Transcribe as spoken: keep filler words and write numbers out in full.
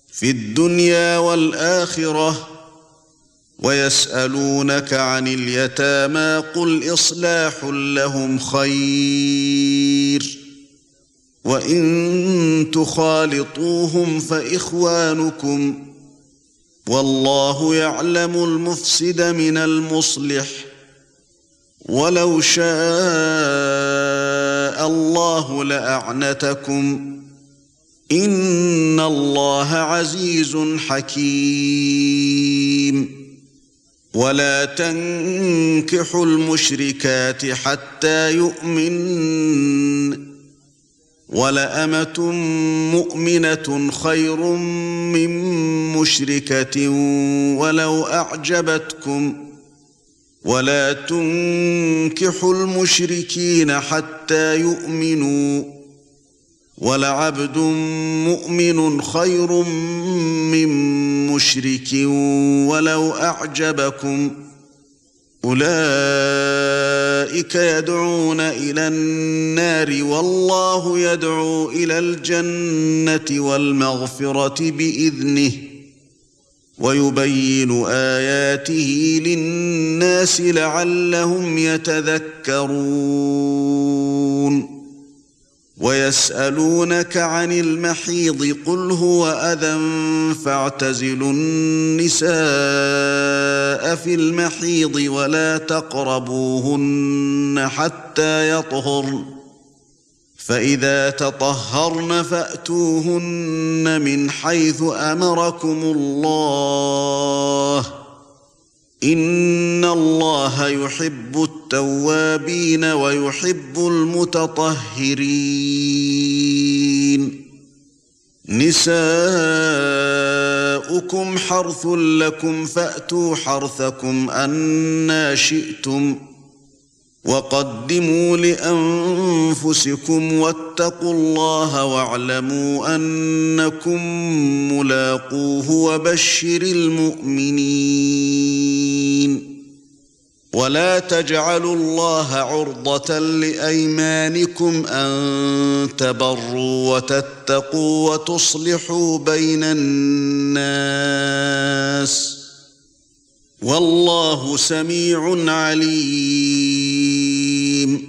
في الدنيا والآخرة. ويسألونك عن اليتامى قل إصلاح لهم خير وإن تخالطوهم فإخوانكم والله يعلم المفسد من المصلح ولو شاء الله لأعنتكم إن الله عزيز حكيم. ولا تنكحوا المشركات حتى يؤمنن ولأمة مؤمنة خير من مشركة ولو أعجبتكم ولا تنكحوا المشركين حتى يؤمنوا ولعبد مؤمن خير من مشرك ولو أعجبكم أولئك يدعون إلى النار والله يدعو إلى الجنة والمغفرة بإذنه ويبين آياته للناس لعلهم يتذكرون. ويسألونك عن المحيض قل هو أذى فاعتزلوا النساء في المحيض ولا تقربوهن حتى يطهرن فإذا تطهرن فأتوهن من حيث أمركم الله إن الله يحب التوابين ويحب المتطهرين. نساؤكم حرث لكم فأتوا حرثكم أنى شئتم وقدموا لأنفسكم واتقوا الله واعلموا أنكم ملاقوه وبشر المؤمنين. ولا تجعلوا الله عرضة لأيمانكم أن تبروا وتتقوا وتصلحوا بين الناس والله سميع عليم.